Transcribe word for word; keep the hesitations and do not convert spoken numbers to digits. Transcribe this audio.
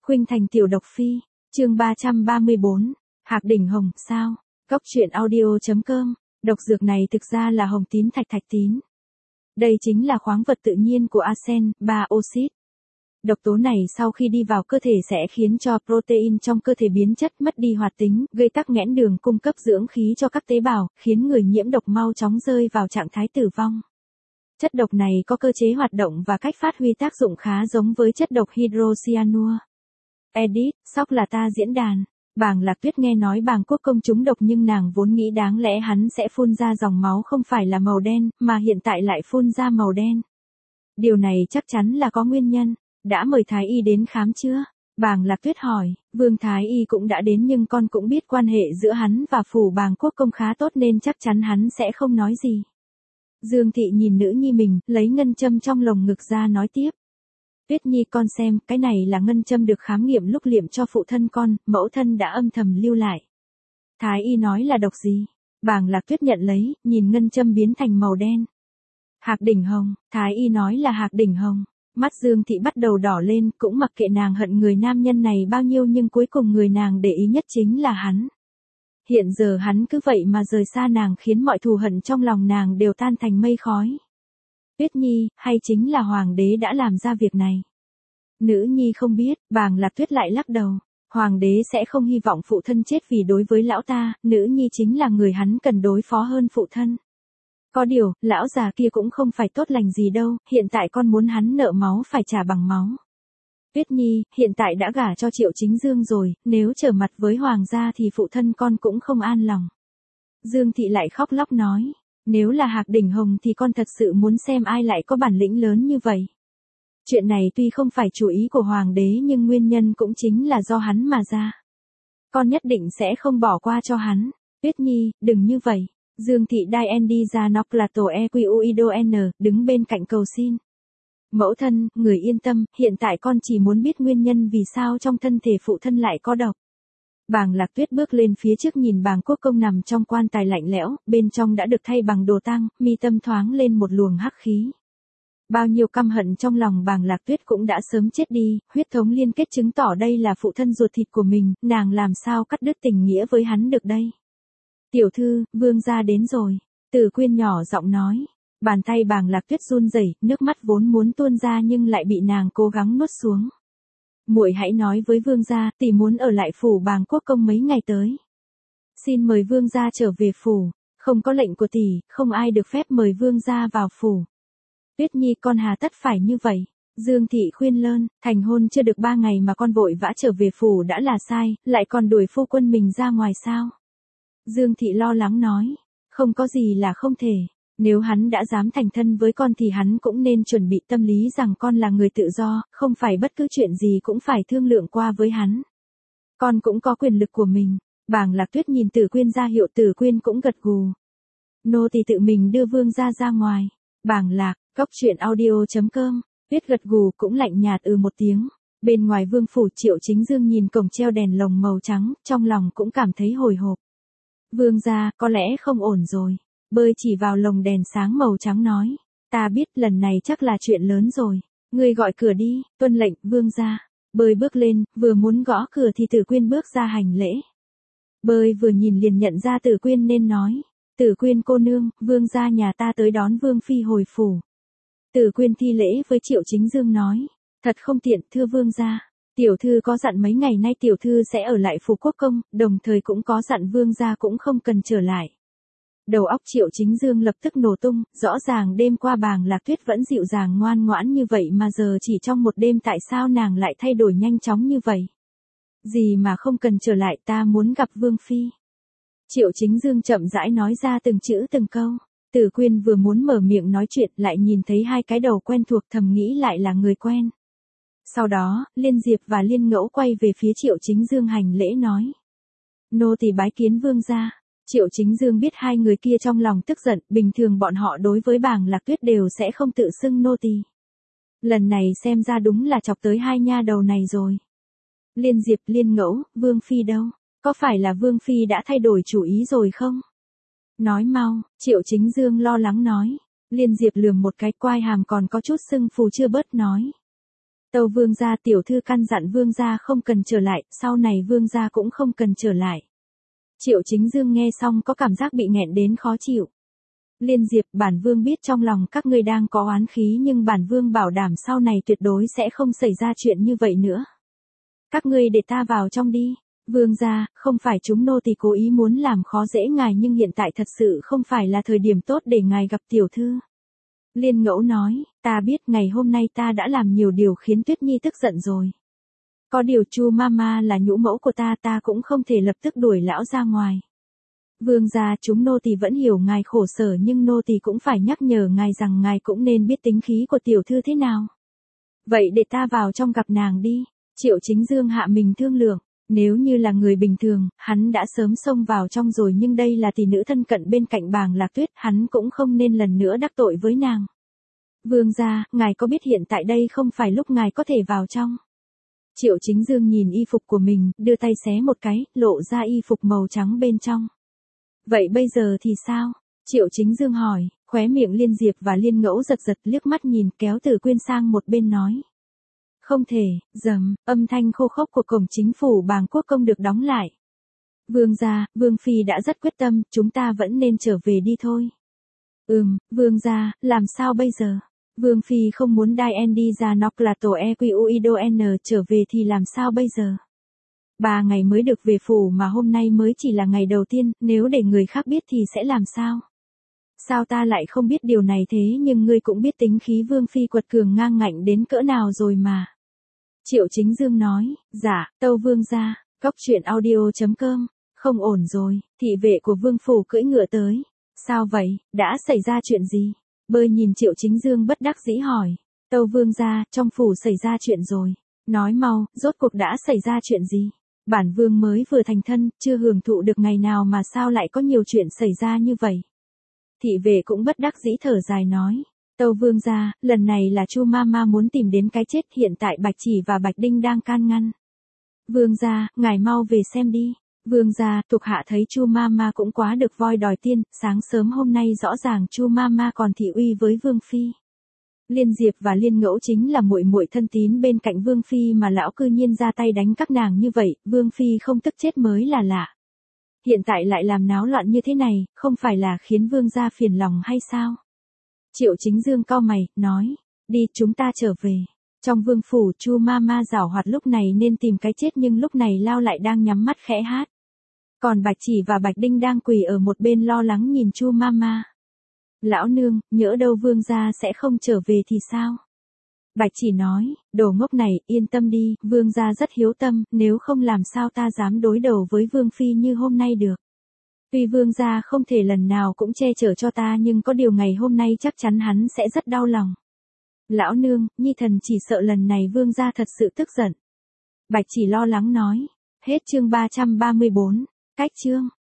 Khuynh Thành tiểu độc phi, chương ba trăm ba mươi bốn, Hạc đỉnh hồng, sao? Cốc truyện audio.com, độc dược này thực ra là hồng tín thạch thạch tín. Đây chính là khoáng vật tự nhiên của arsen, ba oxit. Độc tố này sau khi đi vào cơ thể sẽ khiến cho protein trong cơ thể biến chất mất đi hoạt tính, gây tắc nghẽn đường cung cấp dưỡng khí cho các tế bào, khiến người nhiễm độc mau chóng rơi vào trạng thái tử vong. Chất độc này có cơ chế hoạt động và cách phát huy tác dụng khá giống với chất độc hydrocyanua. Edit, sóc là ta diễn đàn. Bàng Lạc Tuyết nghe nói Bàng Quốc Công trúng độc nhưng nàng vốn nghĩ đáng lẽ hắn sẽ phun ra dòng máu không phải là màu đen, mà hiện tại lại phun ra màu đen. Điều này chắc chắn là có nguyên nhân. Đã mời Thái Y đến khám chưa? Bàng Lạc Tuyết hỏi. Vương Thái Y cũng đã đến nhưng con cũng biết quan hệ giữa hắn và phủ Bàng Quốc Công khá tốt nên chắc chắn hắn sẽ không nói gì. Dương Thị nhìn nữ nhi mình, lấy ngân châm trong lồng ngực ra nói tiếp. Tuyết Nhi con xem, cái này là ngân châm được khám nghiệm lúc liệm cho phụ thân con, mẫu thân đã âm thầm lưu lại. Thái Y nói là độc gì? Bàng Lạc Tuyết nhận lấy, nhìn ngân châm biến thành màu đen. Hạc đỉnh hồng, Thái Y nói là hạc đỉnh hồng. Mắt Dương Thị bắt đầu đỏ lên, cũng mặc kệ nàng hận người nam nhân này bao nhiêu nhưng cuối cùng người nàng để ý nhất chính là hắn. Hiện giờ hắn cứ vậy mà rời xa nàng khiến mọi thù hận trong lòng nàng đều tan thành mây khói. Tuyết Nhi, hay chính là Hoàng đế đã làm ra việc này? Nữ nhi không biết, Bàng Lạc Tuyết lại lắc đầu. Hoàng đế sẽ không hy vọng phụ thân chết vì đối với lão ta, nữ nhi chính là người hắn cần đối phó hơn phụ thân. Có điều, lão già kia cũng không phải tốt lành gì đâu, hiện tại con muốn hắn nợ máu phải trả bằng máu. Tuyết Nhi, hiện tại đã gả cho Triệu Chính Dương rồi, nếu trở mặt với Hoàng gia thì phụ thân con cũng không an lòng. Dương Thị lại khóc lóc nói, nếu là Hạc đỉnh hồng thì con thật sự muốn xem ai lại có bản lĩnh lớn như vậy. Chuyện này tuy không phải chủ ý của Hoàng đế nhưng nguyên nhân cũng chính là do hắn mà ra. Con nhất định sẽ không bỏ qua cho hắn. Tuyết Nhi, đừng như vậy. Dương Thị đai en đi ra nóc là tổ e quy u ido n, đứng bên cạnh cầu xin. Mẫu thân, người yên tâm, hiện tại con chỉ muốn biết nguyên nhân vì sao trong thân thể phụ thân lại có độc. Bàng Lạc Tuyết bước lên phía trước nhìn Bàng Quốc Công nằm trong quan tài lạnh lẽo, bên trong đã được thay bằng đồ tang, mi tâm thoáng lên một luồng hắc khí. Bao nhiêu căm hận trong lòng Bàng Lạc Tuyết cũng đã sớm chết đi, huyết thống liên kết chứng tỏ đây là phụ thân ruột thịt của mình, nàng làm sao cắt đứt tình nghĩa với hắn được đây. Tiểu thư, vương gia đến rồi. Từ Quyên nhỏ giọng nói. Bàn tay Bàng Lạc Tuyết run rẩy, nước mắt vốn muốn tuôn ra nhưng lại bị nàng cố gắng nuốt xuống. Muội hãy nói với vương gia, tỷ muốn ở lại phủ Bàng Quốc Công mấy ngày tới. Xin mời vương gia trở về phủ, không có lệnh của tỷ, không ai được phép mời vương gia vào phủ. Tuyết Nhi con hà tất phải như vậy. Dương Thị khuyên lơn, thành hôn chưa được ba ngày mà con vội vã trở về phủ đã là sai, lại còn đuổi phu quân mình ra ngoài sao? Dương Thị lo lắng nói, không có gì là không thể. Nếu hắn đã dám thành thân với con thì hắn cũng nên chuẩn bị tâm lý rằng con là người tự do, không phải bất cứ chuyện gì cũng phải thương lượng qua với hắn. Con cũng có quyền lực của mình. Bàng Lạc Tuyết nhìn Tử Quyên ra hiệu, Tử Quyên cũng gật gù. Nô tỳ tự mình đưa vương gia ra ngoài. Bàng Lạc, cốc truyện audio.com, Tuyết gật gù cũng lạnh nhạt ừ một tiếng. Bên ngoài vương phủ Triệu Chính Dương nhìn cổng treo đèn lồng màu trắng, trong lòng cũng cảm thấy hồi hộp. Vương gia, có lẽ không ổn rồi. Bơi chỉ vào lồng đèn sáng màu trắng nói. Ta biết lần này chắc là chuyện lớn rồi. Ngươi gọi cửa đi, tuân lệnh, vương gia. Bơi bước lên, vừa muốn gõ cửa thì Tử Quyên bước ra hành lễ. Bơi vừa nhìn liền nhận ra Tử Quyên nên nói. Tử Quyên cô nương, vương gia nhà ta tới đón vương phi hồi phủ. Tử Quyên thi lễ với Triệu Chính Dương nói. Thật không tiện, thưa vương gia. Tiểu thư có dặn mấy ngày nay tiểu thư sẽ ở lại phủ quốc công, đồng thời cũng có dặn vương gia cũng không cần trở lại. Đầu óc Triệu Chính Dương lập tức nổ tung, rõ ràng đêm qua Bàng Lạc Tuyết vẫn dịu dàng ngoan ngoãn như vậy mà giờ chỉ trong một đêm tại sao nàng lại thay đổi nhanh chóng như vậy? Gì mà không cần trở lại, ta muốn gặp vương phi. Triệu Chính Dương chậm rãi nói ra từng chữ từng câu. Tử Quyên vừa muốn mở miệng nói chuyện lại nhìn thấy hai cái đầu quen thuộc thầm nghĩ lại là người quen. Sau đó, Liên Diệp và Liên Ngẫu quay về phía Triệu Chính Dương hành lễ nói. Nô tỳ bái kiến vương gia. Triệu Chính Dương biết hai người kia trong lòng tức giận, bình thường bọn họ đối với Bàng Lạc Tuyết đều sẽ không tự xưng nô tỳ. Lần này xem ra đúng là chọc tới hai nha đầu này rồi. Liên Diệp, Liên Ngẫu, vương phi đâu? Có phải là vương phi đã thay đổi chủ ý rồi không? Nói mau, Triệu Chính Dương lo lắng nói. Liên Diệp lườm một cái quai hàm còn có chút sưng phù chưa bớt nói. Tâu vương gia tiểu thư căn dặn vương gia không cần trở lại, sau này vương gia cũng không cần trở lại. Triệu Chính Dương nghe xong có cảm giác bị nghẹn đến khó chịu. Liên Diệp, bản vương biết trong lòng các ngươi đang có oán khí nhưng bản vương bảo đảm sau này tuyệt đối sẽ không xảy ra chuyện như vậy nữa. Các ngươi để ta vào trong đi. Vương gia, không phải chúng nô tỳ cố ý muốn làm khó dễ ngài nhưng hiện tại thật sự không phải là thời điểm tốt để ngài gặp tiểu thư. Liên Ngẫu nói, ta biết ngày hôm nay ta đã làm nhiều điều khiến Tuyết Nhi tức giận rồi. Có điều Chu Mama là nhũ mẫu của ta, ta cũng không thể lập tức đuổi lão ra ngoài. Vương gia, chúng nô tỳ vẫn hiểu ngài khổ sở nhưng nô tỳ cũng phải nhắc nhở ngài rằng ngài cũng nên biết tính khí của tiểu thư thế nào. Vậy để ta vào trong gặp nàng đi. Triệu Chính Dương hạ mình thương lượng. Nếu như là người bình thường, hắn đã sớm xông vào trong rồi nhưng đây là tỷ nữ thân cận bên cạnh Bàng Lạc Tuyết, hắn cũng không nên lần nữa đắc tội với nàng. Vương gia, ngài có biết hiện tại đây không phải lúc ngài có thể vào trong. Triệu Chính Dương nhìn y phục của mình, đưa tay xé một cái, lộ ra y phục màu trắng bên trong. Vậy bây giờ thì sao? Triệu Chính Dương hỏi, khóe miệng Liên Diệp và Liên Ngẫu giật giật liếc mắt nhìn kéo Tử Quyên sang một bên nói. Không thể, dầm, âm thanh khô khốc của cổng chính phủ Bàng Quốc Công được đóng lại. Vương gia, Vương Phi đã rất quyết tâm, chúng ta vẫn nên trở về đi thôi. Ừm, Vương gia, làm sao bây giờ? Vương Phi không muốn đai en đi ra nọc là tổ e quy u ido n trở về thì làm sao bây giờ? Ba ngày mới được về phủ mà hôm nay mới chỉ là ngày đầu tiên, nếu để người khác biết thì sẽ làm sao? Sao ta lại không biết điều này thế nhưng ngươi cũng biết tính khí Vương Phi quật cường ngang ngạnh đến cỡ nào rồi mà. Triệu Chính Dương nói, dạ, tâu vương gia, cóc truyện audio chấm com, không ổn rồi, thị vệ của Vương Phủ cưỡi ngựa tới. Sao vậy, đã xảy ra chuyện gì? Bơi nhìn Triệu Chính Dương bất đắc dĩ hỏi, tâu vương gia, trong phủ xảy ra chuyện rồi. Nói mau, rốt cuộc đã xảy ra chuyện gì? Bản vương mới vừa thành thân, chưa hưởng thụ được ngày nào mà sao lại có nhiều chuyện xảy ra như vậy? Thị vệ cũng bất đắc dĩ thở dài nói. Tâu vương gia, lần này là Chu Mama muốn tìm đến cái chết, hiện tại Bạch Chỉ và Bạch Đinh đang can ngăn. Vương gia, ngài mau về xem đi. Vương gia, thuộc hạ thấy Chu Mama cũng quá được voi đòi tiên, sáng sớm hôm nay rõ ràng Chu Mama còn thị uy với Vương Phi. Liên Diệp và Liên Ngẫu chính là muội muội thân tín bên cạnh Vương Phi mà lão cư nhiên ra tay đánh các nàng như vậy, Vương Phi không tức chết mới là lạ. Hiện tại lại làm náo loạn như thế này, không phải là khiến Vương gia phiền lòng hay sao? Triệu Chính Dương cau mày, nói, đi chúng ta trở về. Trong Vương Phủ, Chu Mama giảo hoạt lúc này nên tìm cái chết nhưng lúc này Lao lại đang nhắm mắt khẽ hát. Còn Bạch Chỉ và Bạch Đinh đang quỳ ở một bên lo lắng nhìn Chu Mama. Lão nương, nhỡ đâu Vương gia sẽ không trở về thì sao? Bạch Chỉ nói, đồ ngốc này, yên tâm đi, Vương gia rất hiếu tâm, nếu không làm sao ta dám đối đầu với Vương Phi như hôm nay được. Tuy Vương gia không thể lần nào cũng che chở cho ta nhưng có điều ngày hôm nay chắc chắn hắn sẽ rất đau lòng. Lão nương, nhi thần chỉ sợ lần này Vương gia thật sự tức giận. Bạch Chỉ lo lắng nói. Hết chương ba trăm ba mươi bốn. Cách chương.